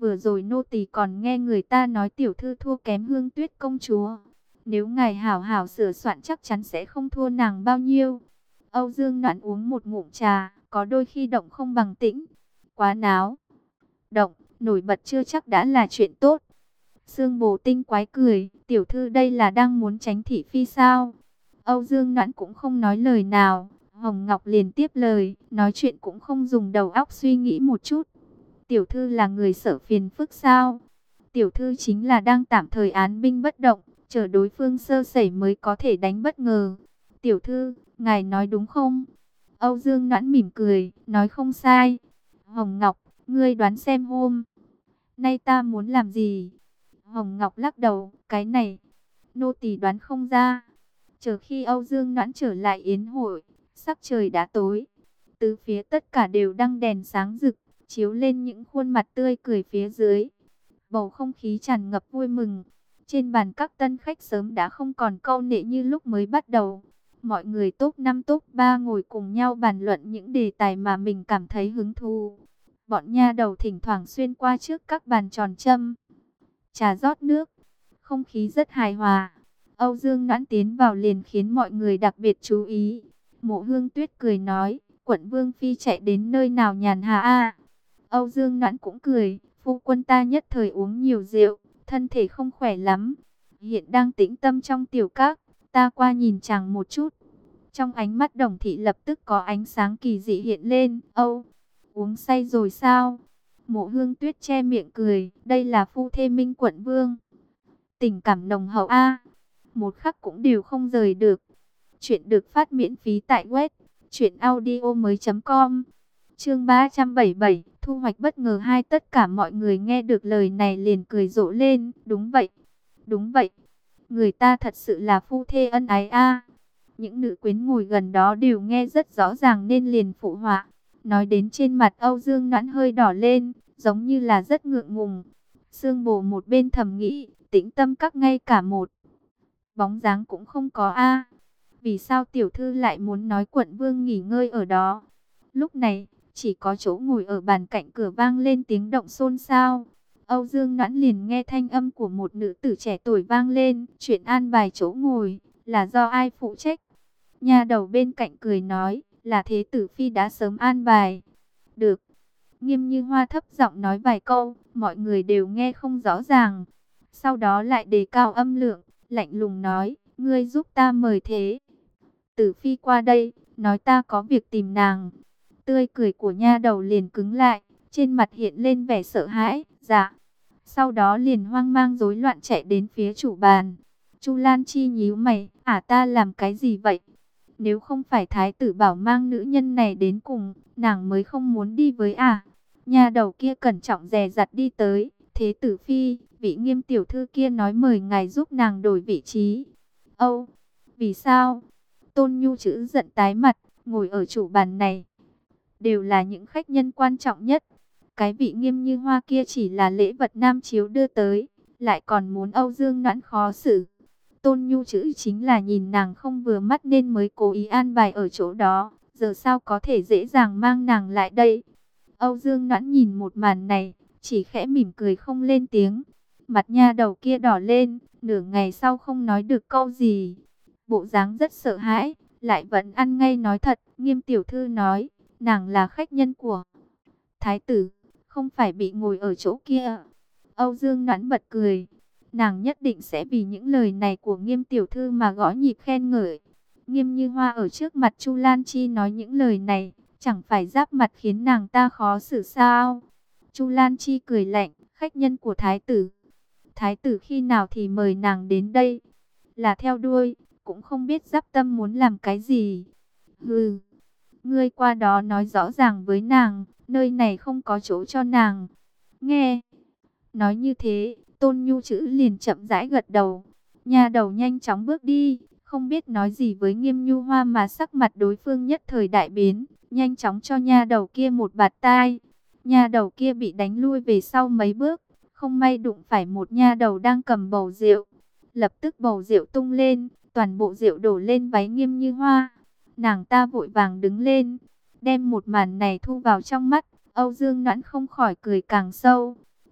Vừa rồi nô tỳ còn nghe người ta nói tiểu thư thua kém Hương Tuyết công chúa. Nếu ngài hảo hảo sửa soạn chắc chắn sẽ không thua nàng bao nhiêu. Âu Dương Noãn uống một ngụm trà, có đôi khi động không bằng tĩnh. Quá náo động, nổi bật chưa chắc đã là chuyện tốt. Sương Bồ Tinh quái cười, tiểu thư đây là đang muốn tránh thị phi sao? Âu Dương Noãn cũng không nói lời nào. Hồng Ngọc liền tiếp lời, nói chuyện cũng không dùng đầu óc suy nghĩ một chút. Tiểu thư là người sợ phiền phức sao? Tiểu thư chính là đang tạm thời án binh bất động, chờ đối phương sơ sẩy mới có thể đánh bất ngờ. Tiểu thư, ngài nói đúng không? Âu Dương Noãn mỉm cười, nói không sai. Hồng Ngọc, ngươi đoán xem hôm nay ta muốn làm gì? Hồng Ngọc lắc đầu, cái này, nô tỳ đoán không ra. Chờ khi Âu Dương Noãn trở lại yến hội, sắc trời đã tối. Từ phía tất cả đều đăng đèn sáng rực, chiếu lên những khuôn mặt tươi cười phía dưới. Bầu không khí tràn ngập vui mừng. Trên bàn các tân khách sớm đã không còn câu nệ như lúc mới bắt đầu. Mọi người top năm top ba ngồi cùng nhau bàn luận những đề tài mà mình cảm thấy hứng thú. Bọn nha đầu thỉnh thoảng xuyên qua trước các bàn tròn châm trà rót nước. Không khí rất hài hòa. Âu Dương Noãn tiến vào liền khiến mọi người đặc biệt chú ý. Mộ Hương Tuyết cười nói, quận Vương Phi chạy đến nơi nào nhàn hạ a? Âu Dương Noãn cũng cười, phu quân ta nhất thời uống nhiều rượu, thân thể không khỏe lắm. Hiện đang tĩnh tâm trong tiểu các, ta qua nhìn chàng một chút. Trong ánh mắt Đồng Thị lập tức có ánh sáng kỳ dị hiện lên. Âu, uống say rồi sao? Mộ Hương Tuyết che miệng cười, đây là phu thê Minh quận Vương. Tình cảm nồng hậu a, một khắc cũng đều không rời được. Chuyện được phát miễn phí tại web truyện audio mới chấm com. Chương ba trăm bảy mươi bảy, thu hoạch bất ngờ hai. Tất cả mọi người nghe được lời này liền cười rộ lên. Đúng vậy, đúng vậy, người ta thật sự là phu thê ân ái a. Những nữ quyến ngồi gần đó đều nghe rất rõ ràng nên liền phụ họa. Nói đến trên mặt Âu Dương Noãn hơi đỏ lên, giống như là rất ngượng ngùng. Sương Bồ một bên thầm nghĩ, tĩnh tâm các ngay cả một bóng dáng cũng không có a. Vì sao tiểu thư lại muốn nói quận Vương nghỉ ngơi ở đó? Lúc này, chỉ có chỗ ngồi ở bàn cạnh cửa vang lên tiếng động xôn xao. Âu Dương Noãn liền nghe thanh âm của một nữ tử trẻ tuổi vang lên, chuyện an bài chỗ ngồi là do ai phụ trách? Nha đầu bên cạnh cười nói, là Thế tử phi đã sớm an bài. Được. Nghiêm Như Hoa thấp giọng nói vài câu, mọi người đều nghe không rõ ràng. Sau đó lại đề cao âm lượng, lạnh lùng nói, ngươi giúp ta mời Thế tử phi qua đây, nói ta có việc tìm nàng. Tươi cười của nha đầu liền cứng lại, trên mặt hiện lên vẻ sợ hãi. Dạ. Sau đó liền hoang mang rối loạn chạy đến phía chủ bàn. Chu Lan Chi nhíu mày, à ta làm cái gì vậy? Nếu không phải thái tử bảo mang nữ nhân này đến cùng, nàng mới không muốn đi với à. Nha đầu kia cẩn trọng dè dặt đi tới. Thế tử phi, vị Nghiêm tiểu thư kia nói mời ngài giúp nàng đổi vị trí. Âu, vì sao? Tôn Nhu chữ giận tái mặt, ngồi ở chủ bàn này đều là những khách nhân quan trọng nhất. Cái vị Nghiêm Như Hoa kia chỉ là lễ vật nam chiếu đưa tới, lại còn muốn Âu Dương Noãn khó xử. Tôn Nhu chữ chính là nhìn nàng không vừa mắt nên mới cố ý an bài ở chỗ đó, giờ sao có thể dễ dàng mang nàng lại đây. Âu Dương Noãn nhìn một màn này, chỉ khẽ mỉm cười không lên tiếng. Mặt nha đầu kia đỏ lên, nửa ngày sau không nói được câu gì. Bộ dáng rất sợ hãi, lại vẫn ăn ngay nói thật. Nghiêm tiểu thư nói, nàng là khách nhân của thái tử, không phải bị ngồi ở chỗ kia. Âu Dương Noãn bật cười. Nàng nhất định sẽ vì những lời này của Nghiêm tiểu thư mà gõ nhịp khen ngợi. Nghiêm Như Hoa ở trước mặt Chu Lan Chi nói những lời này, chẳng phải giáp mặt khiến nàng ta khó xử sao? Chu Lan Chi cười lạnh, khách nhân của thái tử. Thái tử khi nào thì mời nàng đến đây? Là theo đuôi, cũng không biết giáp tâm muốn làm cái gì. Hừ, ngươi qua đó nói rõ ràng với nàng, nơi này không có chỗ cho nàng. Nghe, nói như thế, Tôn Nhu chữ liền chậm rãi gật đầu. Nha đầu nhanh chóng bước đi, không biết nói gì với Nghiêm Nhu Hoa mà sắc mặt đối phương nhất thời đại biến, nhanh chóng cho nha đầu kia một bạt tai. Nha đầu kia bị đánh lui về sau mấy bước, không may đụng phải một nha đầu đang cầm bầu rượu. Lập tức bầu rượu tung lên, toàn bộ rượu đổ lên váy Nghiêm Như Hoa. Nàng ta vội vàng đứng lên, đem một màn này thu vào trong mắt. Âu Dương Noãn không khỏi cười càng sâu.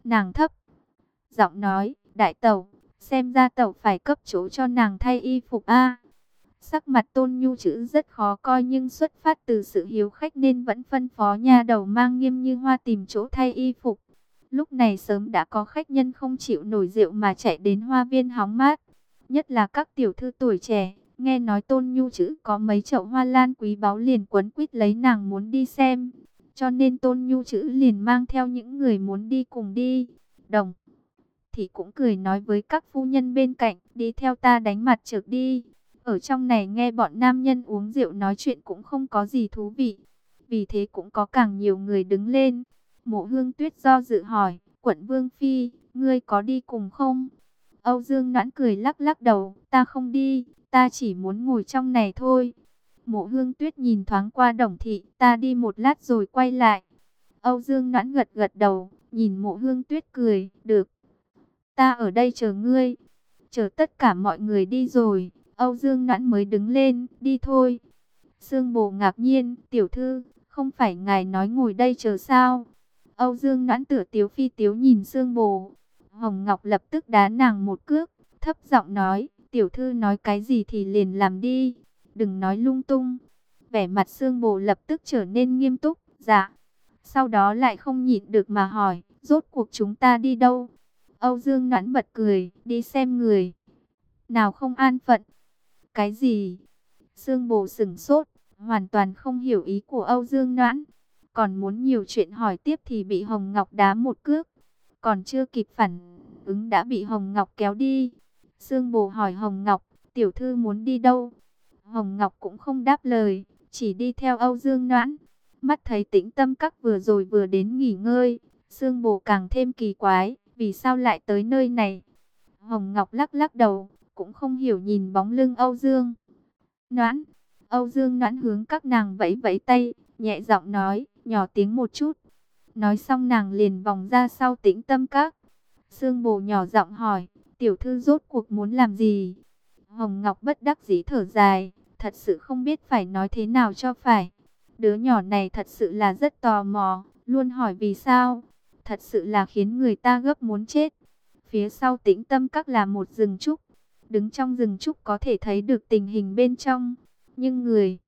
Nàng thấp giọng nói, đại tẩu, xem ra tẩu phải cấp chỗ cho nàng thay y phục a. Sắc mặt Tôn Nhu chữ rất khó coi, nhưng xuất phát từ sự hiếu khách nên vẫn phân phó nha đầu mang Nghiêm Như Hoa tìm chỗ thay y phục. Lúc này sớm đã có khách nhân không chịu nổi rượu mà chạy đến hoa viên hóng mát. Nhất là các tiểu thư tuổi trẻ, nghe nói Tôn Nhu chữ có mấy chậu hoa lan quý báu liền quấn quýt lấy nàng muốn đi xem. Cho nên Tôn Nhu chữ liền mang theo những người muốn đi cùng đi. Đồng thì cũng cười nói với các phu nhân bên cạnh, đi theo ta đánh mặt trược đi. Ở trong này nghe bọn nam nhân uống rượu nói chuyện cũng không có gì thú vị. Vì thế cũng có càng nhiều người đứng lên. Mộ Hương Tuyết do dự hỏi, Quận Vương Phi, ngươi có đi cùng không? Âu Dương Noãn cười lắc lắc đầu, ta không đi, ta chỉ muốn ngồi trong này thôi. Mộ Hương Tuyết nhìn thoáng qua Đồng Thị, ta đi một lát rồi quay lại. Âu Dương Noãn gật gật đầu, nhìn Mộ Hương Tuyết cười, được. Ta ở đây chờ ngươi. Chờ tất cả mọi người đi rồi, Âu Dương Noãn mới đứng lên, đi thôi. Sương Bồ ngạc nhiên, tiểu thư, không phải ngài nói ngồi đây chờ sao? Âu Dương Noãn tựa tiếu phi tiếu nhìn Sương Bồ. Hồng Ngọc lập tức đá nàng một cước, thấp giọng nói, tiểu thư nói cái gì thì liền làm đi, đừng nói lung tung. Vẻ mặt Sương Bồ lập tức trở nên nghiêm túc, dạ. Sau đó lại không nhịn được mà hỏi, rốt cuộc chúng ta đi đâu? Âu Dương Noãn bật cười, đi xem người nào không an phận. Cái gì? Sương Bồ sững sốt, hoàn toàn không hiểu ý của Âu Dương Noãn. Còn muốn nhiều chuyện hỏi tiếp thì bị Hồng Ngọc đá một cước. Còn chưa kịp phản ứng đã bị Hồng Ngọc kéo đi. Sương Bồ hỏi Hồng Ngọc, tiểu thư muốn đi đâu? Hồng Ngọc cũng không đáp lời, chỉ đi theo Âu Dương Noãn. Mắt thấy Tĩnh Tâm Các vừa rồi vừa đến nghỉ ngơi, Sương Bồ càng thêm kỳ quái, vì sao lại tới nơi này? Hồng Ngọc lắc lắc đầu, cũng không hiểu nhìn bóng lưng Âu Dương Noãn. Âu Dương Noãn hướng các nàng vẫy vẫy tay, nhẹ giọng nói, nhỏ tiếng một chút. Nói xong nàng liền vòng ra sau Tĩnh Tâm Các. Sương Bồ nhỏ giọng hỏi, tiểu thư rốt cuộc muốn làm gì? Hồng Ngọc bất đắc dĩ thở dài, thật sự không biết phải nói thế nào cho phải. Đứa nhỏ này thật sự là rất tò mò, luôn hỏi vì sao. Thật sự là khiến người ta gấp muốn chết. Phía sau Tĩnh Tâm Các là một rừng trúc. Đứng trong rừng trúc có thể thấy được tình hình bên trong. Nhưng người